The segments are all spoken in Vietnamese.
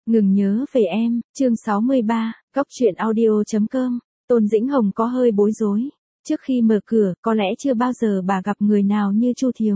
Ngừng nhớ về em, chương 63, Góc truyện audio.com, Tôn Dĩnh Hồng có hơi bối rối. Trước khi mở cửa, có lẽ chưa bao giờ bà gặp người nào như Chu Thiếu.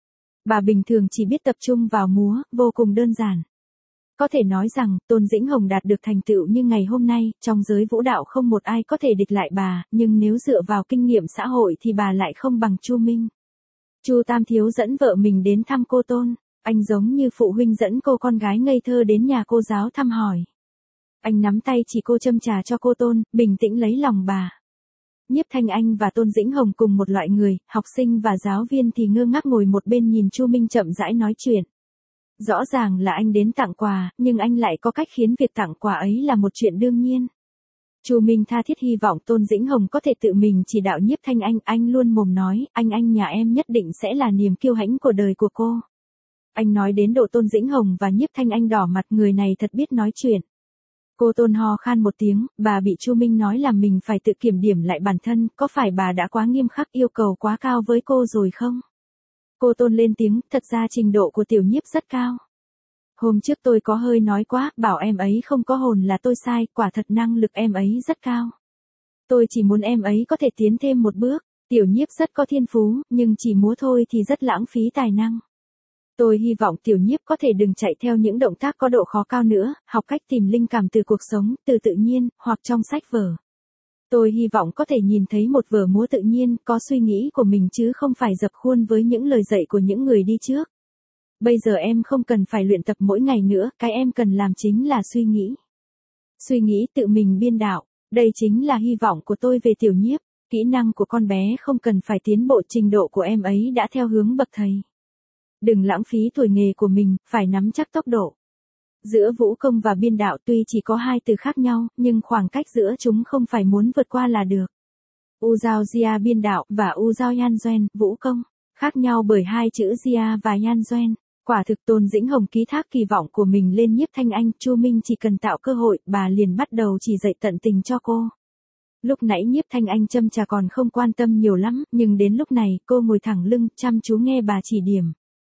Bà bình thường chỉ biết tập trung vào múa, vô cùng đơn giản. Có thể nói rằng, Tôn Dĩnh Hồng đạt được thành tựu như ngày hôm nay, trong giới vũ đạo không một ai có thể địch lại bà, nhưng nếu dựa vào kinh nghiệm xã hội thì bà lại không bằng Chu Minh. Chu Tam Thiếu dẫn vợ mình đến thăm cô Tôn. Anh giống như phụ huynh dẫn cô con gái ngây thơ đến nhà cô giáo thăm hỏi. Anh nắm tay chỉ cô châm trà cho cô Tôn, bình tĩnh lấy lòng bà. Nhiếp Thanh Anh và Tôn Dĩnh Hồng cùng một loại người, học sinh và giáo viên thì ngơ ngác ngồi một bên nhìn Chu Minh chậm rãi nói chuyện. Rõ ràng là anh đến tặng quà, nhưng anh lại có cách khiến việc tặng quà ấy là một chuyện đương nhiên. Chu Minh tha thiết hy vọng Tôn Dĩnh Hồng có thể tự mình chỉ đạo Nhiếp Thanh Anh luôn mồm nói, anh nhà em nhất định sẽ là niềm kiêu hãnh của đời của cô. Anh nói đến độ Tôn Dĩnh Hồng và Nhiếp Thanh Anh đỏ mặt, người này thật biết nói chuyện. Cô Tôn ho khan một tiếng, bà bị Chu Minh nói là mình phải tự kiểm điểm lại bản thân, có phải bà đã quá nghiêm khắc yêu cầu quá cao với cô rồi không? Cô Tôn lên tiếng, thật ra trình độ của tiểu Nhiếp rất cao. Hôm trước tôi có hơi nói quá, bảo em ấy không có hồn là tôi sai, quả thật năng lực em ấy rất cao. Tôi chỉ muốn em ấy có thể tiến thêm một bước, tiểu Nhiếp rất có thiên phú, nhưng chỉ múa thôi thì rất lãng phí tài năng. Tôi hy vọng tiểu Nhiếp có thể đừng chạy theo những động tác có độ khó cao nữa, học cách tìm linh cảm từ cuộc sống, từ tự nhiên, hoặc trong sách vở. Tôi hy vọng có thể nhìn thấy một vở múa tự nhiên, có suy nghĩ của mình chứ không phải dập khuôn với những lời dạy của những người đi trước. Bây giờ em không cần phải luyện tập mỗi ngày nữa, cái em cần làm chính là suy nghĩ. Suy nghĩ tự mình biên đạo, đây chính là hy vọng của tôi về tiểu Nhiếp. Kỹ năng của con bé không cần phải tiến bộ, trình độ của em ấy đã theo hướng bậc thầy. Đừng lãng phí tuổi nghề của mình, phải nắm chắc tốc độ. Giữa vũ công và biên đạo tuy chỉ có hai từ khác nhau, nhưng khoảng cách giữa chúng không phải muốn vượt qua là được. U Giao Jia biên đạo và U Giao Yan Duan vũ công, khác nhau bởi hai chữ Jia và Yan Duan. Quả thực Tôn Dĩnh Hồng ký thác kỳ vọng của mình lên Nhiếp Thanh Anh, Chu Minh chỉ cần tạo cơ hội, bà liền bắt đầu chỉ dạy tận tình cho cô. Lúc nãy Nhiếp Thanh Anh châm trà còn không quan tâm nhiều lắm, nhưng đến lúc này, cô ngồi thẳng lưng, chăm chú nghe bà chỉ điểm.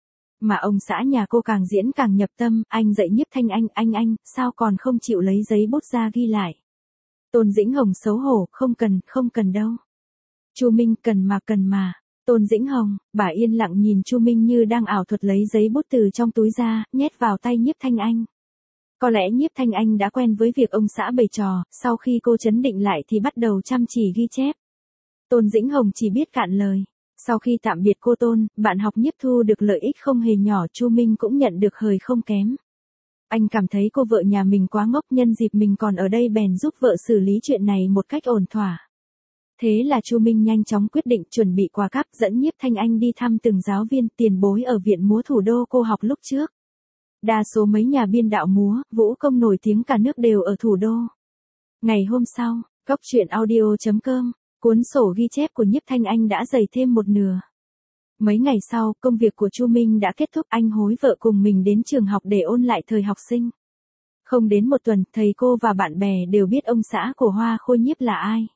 Mà ông xã nhà cô càng diễn càng nhập tâm, anh dạy Nhiếp Thanh Anh, sao còn không chịu lấy giấy bút ra ghi lại. Tôn Dĩnh Hồng xấu hổ, không cần đâu. Chu Minh, cần mà. Tôn Dĩnh Hồng, bà yên lặng nhìn Chu Minh như đang ảo thuật lấy giấy bút từ trong túi ra, nhét vào tay Nhiếp Thanh Anh. Có lẽ Nhiếp Thanh Anh đã quen với việc ông xã bày trò, sau khi cô trấn định lại thì bắt đầu chăm chỉ ghi chép. Tôn Dĩnh Hồng chỉ biết cạn lời. Sau khi tạm biệt cô Tôn, bạn học Nhiếp thu được lợi ích không hề nhỏ, Chu Minh cũng nhận được hời không kém. Anh cảm thấy cô vợ nhà mình quá ngốc, nhân dịp mình còn ở đây bèn giúp vợ xử lý chuyện này một cách ổn thỏa. Thế là Chu Minh nhanh chóng quyết định chuẩn bị quà cáp, dẫn Nhiếp Thanh Anh đi thăm từng giáo viên tiền bối ở Viện Múa Thủ đô cô học lúc trước. Đa số mấy nhà biên đạo múa, vũ công nổi tiếng cả nước đều ở thủ đô. Ngày hôm sau, Góc truyện audio.com, cuốn sổ ghi chép của Nhiếp Thanh Anh đã dày thêm một nửa. Mấy ngày sau, công việc của Chu Minh đã kết thúc, anh hối vợ cùng mình đến trường học để ôn lại thời học sinh. Không đến một tuần, thầy cô và bạn bè đều biết ông xã của Hoa Khôi Nhiếp là ai.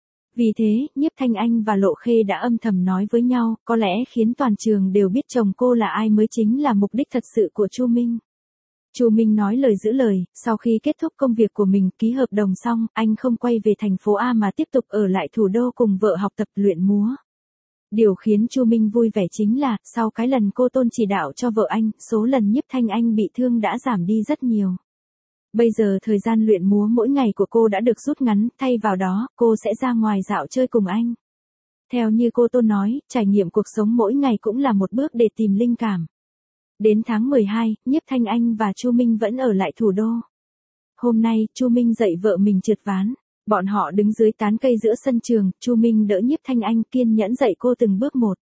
Vì thế, Nhiếp Thanh Anh và Lộ Khê đã âm thầm nói với nhau, có lẽ khiến toàn trường đều biết chồng cô là ai mới chính là mục đích thật sự của Chu Minh. Chu Minh nói lời giữ lời, sau khi kết thúc công việc của mình, ký hợp đồng xong, anh không quay về thành phố A mà tiếp tục ở lại thủ đô cùng vợ học tập luyện múa. Điều khiến Chu Minh vui vẻ chính là, sau cái lần cô Tôn chỉ đạo cho vợ anh, số lần Nhiếp Thanh Anh bị thương đã giảm đi rất nhiều. Bây giờ thời gian luyện múa mỗi ngày của cô đã được rút ngắn, thay vào đó, cô sẽ ra ngoài dạo chơi cùng anh. Theo như cô Tôn nói, trải nghiệm cuộc sống mỗi ngày cũng là một bước để tìm linh cảm. Đến tháng 12, Nhiếp Thanh Anh và Chu Minh vẫn ở lại thủ đô. Hôm nay, Chu Minh dạy vợ mình trượt ván. Bọn họ đứng dưới tán cây giữa sân trường, Chu Minh đỡ Nhiếp Thanh Anh kiên nhẫn dạy cô từng bước một.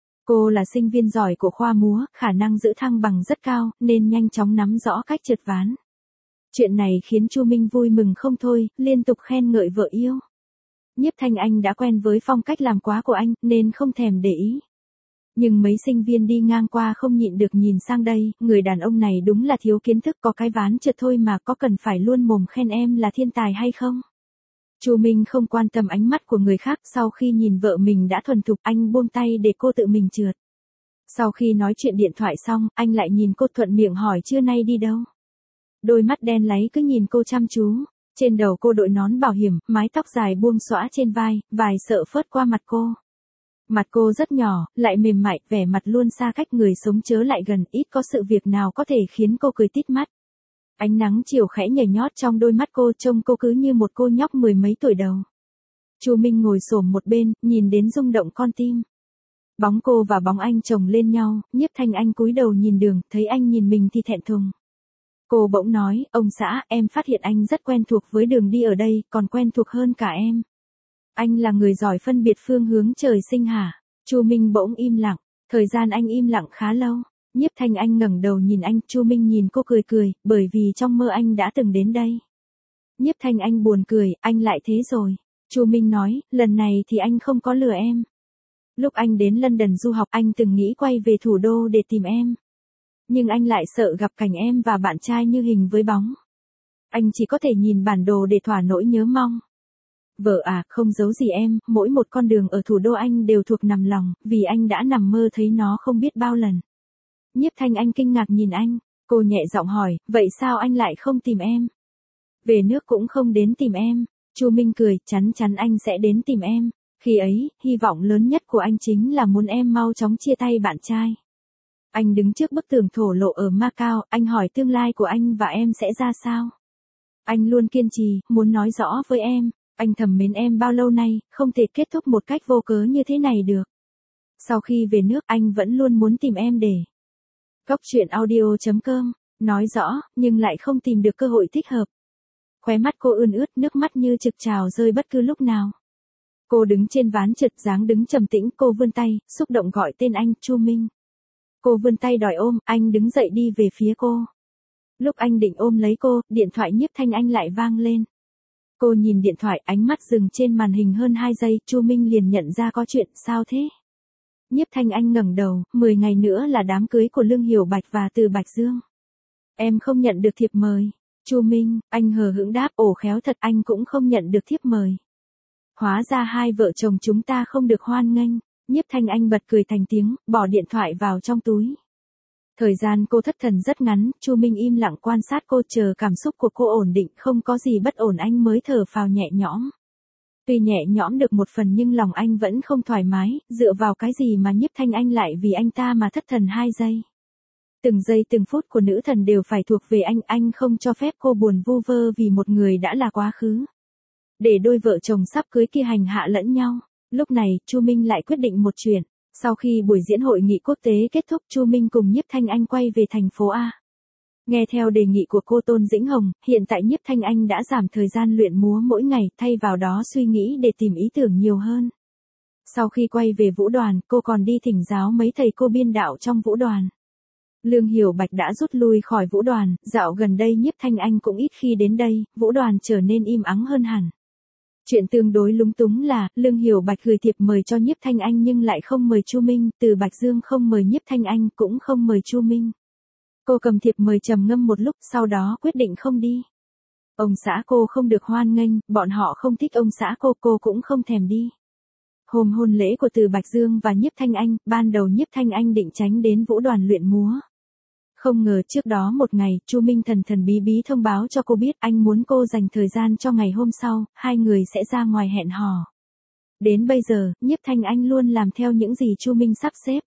Cô là sinh viên giỏi của khoa múa, khả năng giữ thăng bằng rất cao, nên nhanh chóng nắm rõ cách trượt ván. Chuyện này khiến Chu Minh vui mừng không thôi, liên tục khen ngợi vợ yêu. Nhiếp Thanh Anh đã quen với phong cách làm quá của anh, nên không thèm để ý. Nhưng mấy sinh viên đi ngang qua không nhịn được nhìn sang đây, người đàn ông này đúng là thiếu kiến thức, có cái ván trượt thôi mà có cần phải luôn mồm khen em là thiên tài hay không? Chu Minh không quan tâm ánh mắt của người khác, sau khi nhìn vợ mình đã thuần thục, anh buông tay để cô tự mình trượt. Sau khi nói chuyện điện thoại xong, anh lại nhìn cô thuận miệng hỏi trưa nay đi đâu? Đôi mắt đen láy cứ nhìn cô chăm chú. Trên đầu cô đội nón bảo hiểm, mái tóc dài buông xõa trên vai, vài sợi phớt qua mặt cô. Mặt cô rất nhỏ, lại mềm mại, vẻ mặt luôn xa cách người sống chớ lại gần, ít có sự việc nào có thể khiến cô cười tít mắt. Ánh nắng chiều khẽ nhảy nhót trong đôi mắt cô, trông cô cứ như một cô nhóc mười mấy tuổi đầu. Chu Minh ngồi xổm một bên, nhìn đến rung động con tim. Bóng cô và bóng anh chồng lên nhau, Nhiếp Thanh Anh cúi đầu nhìn đường, thấy anh nhìn mình thì thẹn thùng. Cô bỗng nói, ông xã, em phát hiện anh rất quen thuộc với đường đi ở đây, còn quen thuộc hơn cả em. Anh là người giỏi phân biệt phương hướng trời sinh hả? Chu Minh bỗng im lặng, thời gian anh im lặng khá lâu. Nhiếp Thanh Anh ngẩng đầu nhìn anh, Chu Minh nhìn cô cười cười, bởi vì trong mơ anh đã từng đến đây. Nhiếp Thanh Anh buồn cười, anh lại thế rồi. Chu Minh nói, lần này thì anh không có lừa em. Lúc anh đến London du học anh từng nghĩ quay về thủ đô để tìm em. Nhưng anh lại sợ gặp cảnh em và bạn trai như hình với bóng. Anh chỉ có thể nhìn bản đồ để thỏa nỗi nhớ mong. Vợ à, không giấu gì em, mỗi một con đường ở thủ đô anh đều thuộc nằm lòng, vì anh đã nằm mơ thấy nó không biết bao lần. Nhiếp Thanh Anh kinh ngạc nhìn anh, cô nhẹ giọng hỏi, vậy sao anh lại không tìm em? Về nước cũng không đến tìm em. Chu Minh cười, chắn chắn anh sẽ đến tìm em. Khi ấy, hy vọng lớn nhất của anh chính là muốn em mau chóng chia tay bạn trai. Anh đứng trước bức tường thổ lộ ở Macau, anh hỏi tương lai của anh và em sẽ ra sao? Anh luôn kiên trì, muốn nói rõ với em. Anh thầm mến em bao lâu nay, không thể kết thúc một cách vô cớ như thế này được. Sau khi về nước, anh vẫn luôn muốn tìm em để. Góc truyện audio.com, nói rõ, nhưng lại không tìm được cơ hội thích hợp. Khóe mắt cô ươn ướt, nước mắt như trực trào rơi bất cứ lúc nào. Cô đứng trên ván trượt, dáng đứng trầm tĩnh, cô vươn tay, xúc động gọi tên anh, Chu Minh. Cô vươn tay đòi ôm, anh đứng dậy đi về phía cô. Lúc anh định ôm lấy cô, điện thoại Nhiếp Thanh Anh lại vang lên. Cô nhìn điện thoại, ánh mắt dừng trên màn hình hơn 2 giây, Chu Minh liền nhận ra có chuyện, sao thế? Nhiếp Thanh Anh ngẩng đầu, 10 ngày nữa là đám cưới của Lương Hiểu Bạch và Từ Bạch Dương. Em không nhận được thiệp mời. Chu Minh, anh hờ hững đáp, ồ khéo thật, anh cũng không nhận được thiệp mời. Hóa ra hai vợ chồng chúng ta không được hoan nghênh. Nhiếp Thanh Anh bật cười thành tiếng, bỏ điện thoại vào trong túi. Thời gian cô thất thần rất ngắn, Chu Minh im lặng quan sát cô, chờ cảm xúc của cô ổn định, không có gì bất ổn anh mới thở phào nhẹ nhõm. Tuy nhẹ nhõm được một phần nhưng lòng anh vẫn không thoải mái, dựa vào cái gì mà Nhiếp Thanh Anh lại vì anh ta mà thất thần 2 giây. Từng giây từng phút của nữ thần đều phải thuộc về anh không cho phép cô buồn vu vơ vì một người đã là quá khứ. Để đôi vợ chồng sắp cưới kia hành hạ lẫn nhau. Lúc này, Chu Minh lại quyết định một chuyện. Sau khi buổi diễn hội nghị quốc tế kết thúc, Chu Minh cùng Nhiếp Thanh Anh quay về thành phố A. Nghe theo đề nghị của cô Tôn Dĩnh Hồng, hiện tại Nhiếp Thanh Anh đã giảm thời gian luyện múa mỗi ngày, thay vào đó suy nghĩ để tìm ý tưởng nhiều hơn. Sau khi quay về vũ đoàn, cô còn đi thỉnh giáo mấy thầy cô biên đạo trong vũ đoàn. Lương Hiểu Bạch đã rút lui khỏi vũ đoàn, dạo gần đây Nhiếp Thanh Anh cũng ít khi đến đây, vũ đoàn trở nên im ắng hơn hẳn. Chuyện tương đối lúng túng là, Lương Hiểu Bạch gửi thiệp mời cho Nhiếp Thanh Anh nhưng lại không mời Chu Minh, Từ Bạch Dương không mời Nhiếp Thanh Anh, cũng không mời Chu Minh. Cô cầm thiệp mời trầm ngâm một lúc, sau đó quyết định không đi. Ông xã cô không được hoan nghênh, bọn họ không thích ông xã cô cũng không thèm đi. Hôm hôn lễ của Từ Bạch Dương và Nhiếp Thanh Anh, ban đầu Nhiếp Thanh Anh định tránh đến vũ đoàn luyện múa. Không ngờ trước đó một ngày, Chu Minh thần thần bí bí thông báo cho cô biết anh muốn cô dành thời gian cho ngày hôm sau, hai người sẽ ra ngoài hẹn hò. Đến bây giờ, Nhiếp Thanh Anh luôn làm theo những gì Chu Minh sắp xếp.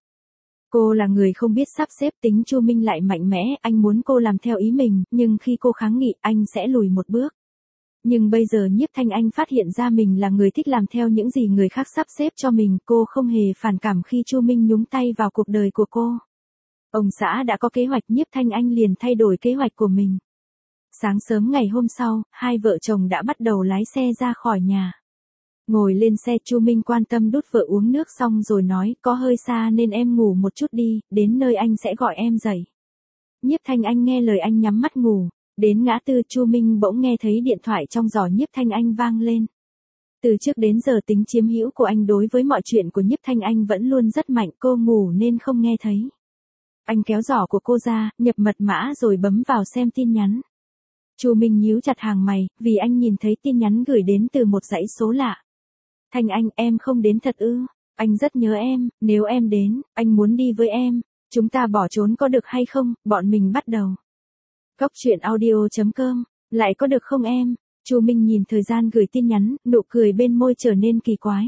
Cô là người không biết sắp xếp, tính Chu Minh lại mạnh mẽ, anh muốn cô làm theo ý mình, nhưng khi cô kháng nghị, anh sẽ lùi một bước. Nhưng bây giờ Nhiếp Thanh Anh phát hiện ra mình là người thích làm theo những gì người khác sắp xếp cho mình, cô không hề phản cảm khi Chu Minh nhúng tay vào cuộc đời của cô. Ông xã đã có kế hoạch, Nhiếp Thanh Anh liền thay đổi kế hoạch của mình. Sáng sớm ngày hôm sau, hai vợ chồng đã bắt đầu lái xe ra khỏi nhà. Ngồi lên xe, Chu Minh quan tâm đút vợ uống nước xong rồi nói, có hơi xa nên em ngủ một chút đi, đến nơi anh sẽ gọi em dậy. Nhiếp Thanh Anh nghe lời anh nhắm mắt ngủ. Đến ngã tư, Chu Minh bỗng nghe thấy điện thoại trong giỏ Nhiếp Thanh Anh vang lên. Từ trước đến giờ tính chiếm hữu của anh đối với mọi chuyện của Nhiếp Thanh Anh vẫn luôn rất mạnh, cô ngủ nên không nghe thấy. Anh kéo giỏ của cô ra, nhập mật mã rồi bấm vào xem tin nhắn. Chu Minh nhíu chặt hàng mày, vì anh nhìn thấy tin nhắn gửi đến từ một dãy số lạ. Thanh Anh, em không đến thật ư? Anh rất nhớ em, nếu em đến, anh muốn đi với em. Chúng ta bỏ trốn có được hay không, bọn mình bắt đầu. Cóc truyện audio.com, lại có được không em? Chu Minh nhìn thời gian gửi tin nhắn, nụ cười bên môi trở nên kỳ quái.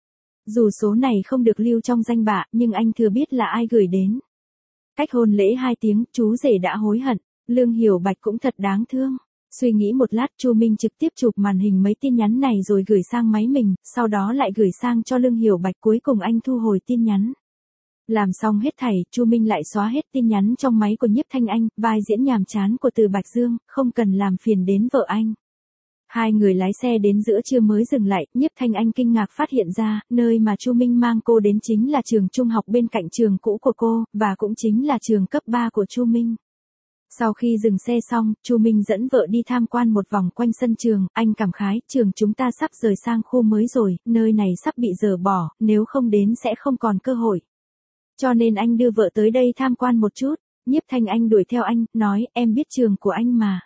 Dù số này không được lưu trong danh bạ, nhưng anh thừa biết là ai gửi đến. Cách hôn lễ 2 tiếng, chú rể đã hối hận, Lương Hiểu Bạch cũng thật đáng thương. Suy nghĩ một lát, Chu Minh trực tiếp chụp màn hình mấy tin nhắn này rồi gửi sang máy mình, sau đó lại gửi sang cho Lương Hiểu Bạch, cuối cùng anh thu hồi tin nhắn. Làm xong hết thảy, Chu Minh lại xóa hết tin nhắn trong máy của Nhiếp Thanh Anh, vai diễn nhàm chán của Từ Bạch Dương, không cần làm phiền đến vợ anh. Hai người lái xe đến giữa trưa mới dừng lại, Nhiếp Thanh Anh kinh ngạc phát hiện ra, nơi mà Chu Minh mang cô đến chính là trường trung học bên cạnh trường cũ của cô, và cũng chính là trường cấp 3 của Chu Minh. Sau khi dừng xe xong, Chu Minh dẫn vợ đi tham quan một vòng quanh sân trường, anh cảm khái, trường chúng ta sắp rời sang khu mới rồi, nơi này sắp bị dỡ bỏ, nếu không đến sẽ không còn cơ hội. Cho nên anh đưa vợ tới đây tham quan một chút. Nhiếp Thanh Anh đuổi theo anh, nói, em biết trường của anh mà.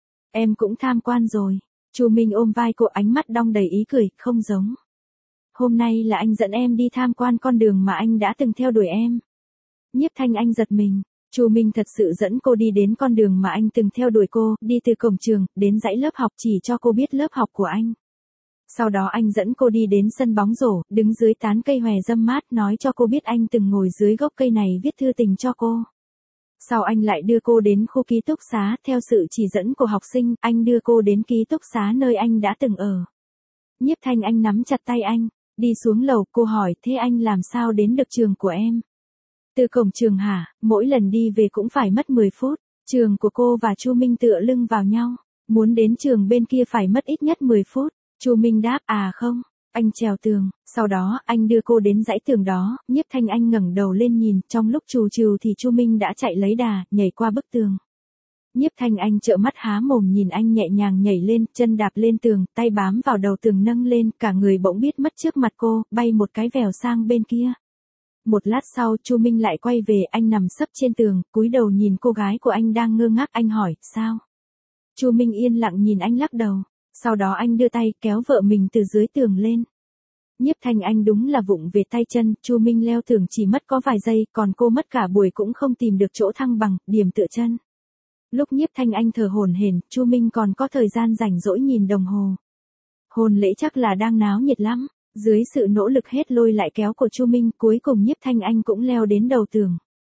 Em cũng tham quan rồi. Chu Minh ôm vai cô, ánh mắt đong đầy ý cười, không giống. Hôm nay là anh dẫn em đi tham quan con đường mà anh đã từng theo đuổi em. Nhiếp Thanh Anh giật mình. Chu Minh thật sự dẫn cô đi đến con đường mà anh từng theo đuổi cô, đi từ cổng trường, đến dãy lớp học chỉ cho cô biết lớp học của anh. Sau đó anh dẫn cô đi đến sân bóng rổ, đứng dưới tán cây hòe râm mát, nói cho cô biết anh từng ngồi dưới gốc cây này viết thư tình cho cô. Sau anh lại đưa cô đến khu ký túc xá, theo sự chỉ dẫn của học sinh, anh đưa cô đến ký túc xá nơi anh đã từng ở. Nhiếp Thanh Anh nắm chặt tay anh, đi xuống lầu, cô hỏi, thế anh làm sao đến được trường của em? Từ cổng trường hả, mỗi lần đi về cũng phải mất 10 phút, trường của cô và Chu Minh tựa lưng vào nhau, muốn đến trường bên kia phải mất ít nhất 10 phút. Chu Minh đáp, à không, anh trèo tường, sau đó anh đưa cô đến dãy tường đó, Nhiếp Thanh Anh ngẩng đầu lên nhìn, trong lúc trù trừ thì Chu Minh đã chạy lấy đà, nhảy qua bức tường. Nhiếp Thanh Anh trợn mắt há mồm nhìn anh nhẹ nhàng nhảy lên, chân đạp lên tường, tay bám vào đầu tường nâng lên, cả người bỗng biết mất trước mặt cô, bay một cái vèo sang bên kia. Một lát sau, Chu Minh lại quay về, anh nằm sấp trên tường, cúi đầu nhìn cô gái của anh đang ngơ ngác, anh hỏi, sao? Chu Minh yên lặng nhìn anh lắc đầu. Sau đó anh đưa tay kéo vợ mình từ dưới tường lên. Nhiếp Thanh Anh đúng là vụng về tay chân, Chu Minh leo tường chỉ mất có vài giây, còn cô mất cả buổi cũng không tìm được chỗ thăng bằng, điểm tựa chân. Lúc Nhiếp Thanh Anh thở hổn hển, Chu Minh còn có thời gian rảnh rỗi nhìn đồng hồ. Hôn lễ chắc là đang náo nhiệt lắm. Dưới sự nỗ lực hết lôi lại kéo của Chu Minh, cuối cùng Nhiếp Thanh Anh cũng leo đến đầu tường.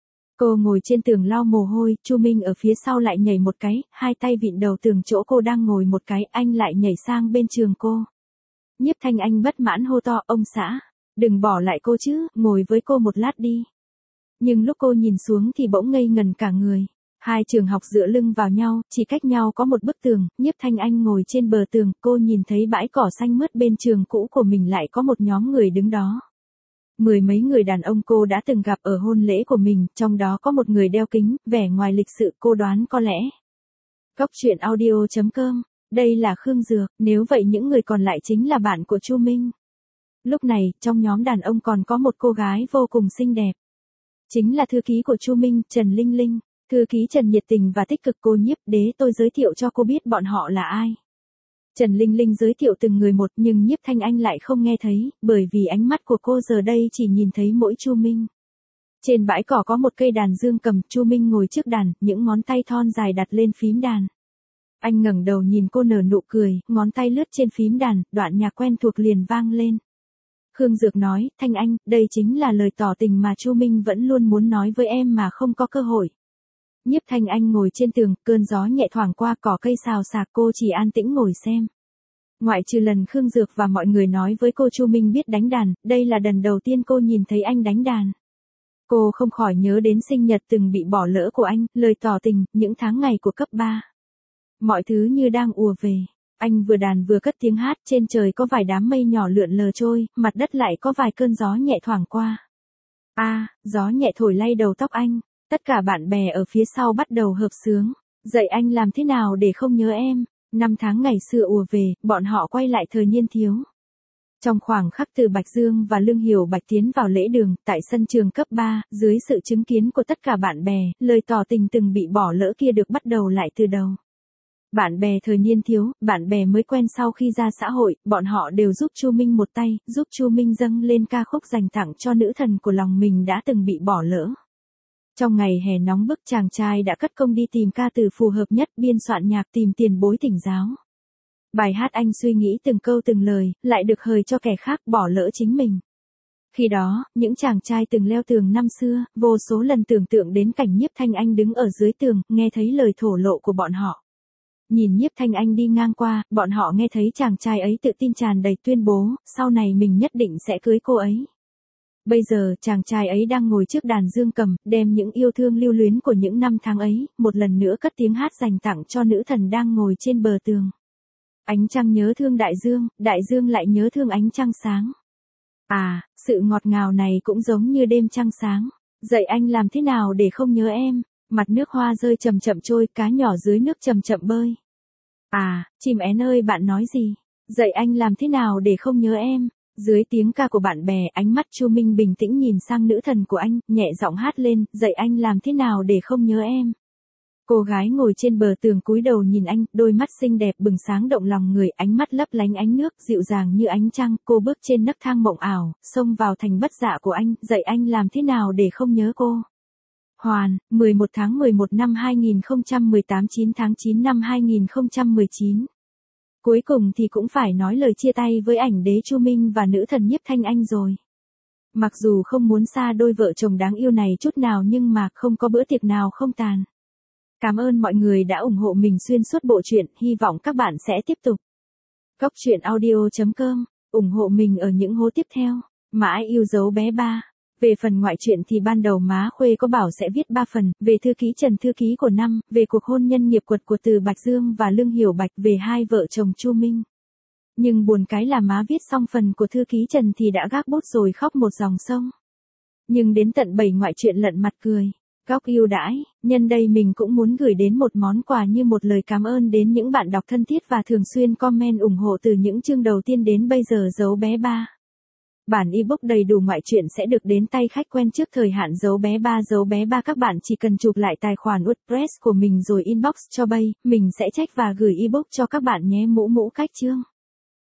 Cô ngồi trên tường lau mồ hôi, Chu Minh ở phía sau lại nhảy một cái, hai tay vịn đầu tường chỗ cô đang ngồi một cái, anh lại nhảy sang bên trường cô. Nhiếp Thanh Anh bất mãn hô to, ông xã, đừng bỏ lại cô chứ, ngồi với cô một lát đi. Nhưng lúc cô nhìn xuống thì bỗng ngây ngần cả người. Hai trường học dựa lưng vào nhau, chỉ cách nhau có một bức tường, Nhiếp Thanh Anh ngồi trên bờ tường, cô nhìn thấy bãi cỏ xanh mướt bên trường cũ của mình lại có một nhóm người đứng đó. Mười mấy người đàn ông cô đã từng gặp ở hôn lễ của mình, trong đó có một người đeo kính, vẻ ngoài lịch sự, cô đoán có lẽ. Cóc truyện audio.com, đây là Khương Dược, nếu vậy những người còn lại chính là bạn của Chu Minh. Lúc này, trong nhóm đàn ông còn có một cô gái vô cùng xinh đẹp. Chính là thư ký của Chu Minh, Trần Linh Linh. Thư ký Trần nhiệt tình và tích cực, cô Nhiếp Đế tôi giới thiệu cho cô biết bọn họ là ai. Trần Linh Linh giới thiệu từng người một, nhưng Nhiếp Thanh Anh lại không nghe thấy, bởi vì ánh mắt của cô giờ đây chỉ nhìn thấy mỗi Chu Minh. Trên bãi cỏ có một cây đàn dương cầm, Chu Minh ngồi trước đàn, những ngón tay thon dài đặt lên phím đàn. Anh ngẩng đầu nhìn cô nở nụ cười, ngón tay lướt trên phím đàn, đoạn nhạc quen thuộc liền vang lên. Khương Dược nói, Thanh Anh, đây chính là lời tỏ tình mà Chu Minh vẫn luôn muốn nói với em mà không có cơ hội. Nhiếp Thanh Anh ngồi trên tường, cơn gió nhẹ thoảng qua, cỏ cây xào xạc, cô chỉ an tĩnh ngồi xem. Ngoại trừ lần Khương Dược và mọi người nói với cô Chu Minh biết đánh đàn, đây là lần đầu tiên cô nhìn thấy anh đánh đàn. Cô không khỏi nhớ đến sinh nhật từng bị bỏ lỡ của anh, lời tỏ tình, những tháng ngày của cấp 3. Mọi thứ như đang ùa về. Anh vừa đàn vừa cất tiếng hát, trên trời có vài đám mây nhỏ lượn lờ trôi, mặt đất lại có vài cơn gió nhẹ thoảng qua. Gió nhẹ thổi lay đầu tóc anh. Tất cả bạn bè ở phía sau bắt đầu hợp xướng. Dạy anh làm thế nào để không nhớ em. 5 tháng ngày xưa ùa về, bọn họ quay lại thời niên thiếu. Trong khoảng khắc Từ Bạch Dương và Lương Hiểu Bạch tiến vào lễ đường, tại sân trường cấp 3, dưới sự chứng kiến của tất cả bạn bè, lời tỏ tình từng bị bỏ lỡ kia được bắt đầu lại từ đầu. Bạn bè thời niên thiếu, bạn bè mới quen sau khi ra xã hội, bọn họ đều giúp Chu Minh một tay, giúp Chu Minh dâng lên ca khúc dành tặng cho nữ thần của lòng mình đã từng bị bỏ lỡ. Trong ngày hè nóng bức chàng trai đã cất công đi tìm ca từ phù hợp nhất, biên soạn nhạc tìm tiền bối thỉnh giáo. Bài hát anh suy nghĩ từng câu từng lời, lại được hời cho kẻ khác bỏ lỡ chính mình. Khi đó, những chàng trai từng leo tường năm xưa, vô số lần tưởng tượng đến cảnh Nhiếp Thanh Anh đứng ở dưới tường, nghe thấy lời thổ lộ của bọn họ. Nhìn Nhiếp Thanh Anh đi ngang qua, bọn họ nghe thấy chàng trai ấy tự tin tràn đầy tuyên bố, sau này mình nhất định sẽ cưới cô ấy. Bây giờ, chàng trai ấy đang ngồi trước đàn dương cầm, đem những yêu thương lưu luyến của những năm tháng ấy, một lần nữa cất tiếng hát dành tặng cho nữ thần đang ngồi trên bờ tường. Ánh trăng nhớ thương đại dương lại nhớ thương ánh trăng sáng. À, sự ngọt ngào này cũng giống như đêm trăng sáng. Dạy anh làm thế nào để không nhớ em, mặt nước hoa rơi chậm chậm trôi, cá nhỏ dưới nước chậm chậm bơi. À, chim én ơi bạn nói gì? Dạy anh làm thế nào để không nhớ em. Dưới tiếng ca của bạn bè, ánh mắt Chu Minh bình tĩnh nhìn sang nữ thần của anh, nhẹ giọng hát lên, dạy anh làm thế nào để không nhớ em. Cô gái ngồi trên bờ tường cúi đầu nhìn anh, đôi mắt xinh đẹp bừng sáng động lòng người, ánh mắt lấp lánh ánh nước, dịu dàng như ánh trăng, cô bước trên nấc thang mộng ảo, xông vào thành bất dạ của anh, dạy anh làm thế nào để không nhớ cô. Hoàn, 11 tháng 11 năm 2018 9 tháng 9 năm 2019. Cuối cùng thì cũng phải nói lời chia tay với ảnh đế Chu Minh và nữ thần Nhiếp Thanh Anh rồi. Mặc dù không muốn xa đôi vợ chồng đáng yêu này chút nào nhưng mà không có bữa tiệc nào không tàn. Cảm ơn mọi người đã ủng hộ mình xuyên suốt bộ truyện, hy vọng các bạn sẽ tiếp tục. Cóc truyện audio.com, ủng hộ mình ở những hố tiếp theo. Mãi yêu dấu bé ba. Về phần ngoại truyện thì ban đầu má Khuê có bảo sẽ viết 3 phần, về thư ký Trần thư ký của năm, về cuộc hôn nhân nghiệp quật của Từ Bạch Dương và Lương Hiểu Bạch, về hai vợ chồng Chu Minh. Nhưng buồn cái là má viết xong phần của thư ký Trần thì đã gác bút rồi khóc một dòng sông. Nhưng đến tận 7 ngoại truyện lận mặt cười. Góc ưu đãi, nhân đây mình cũng muốn gửi đến một món quà như một lời cảm ơn đến những bạn đọc thân thiết và thường xuyên comment ủng hộ từ những chương đầu tiên đến bây giờ dấu bé ba. Bản ebook đầy đủ ngoại truyện sẽ được đến tay khách quen trước thời hạn dấu bé ba các bạn chỉ cần chụp lại tài khoản WordPress của mình rồi inbox cho Bay, mình sẽ check và gửi ebook cho các bạn nhé. Mũ cách chương.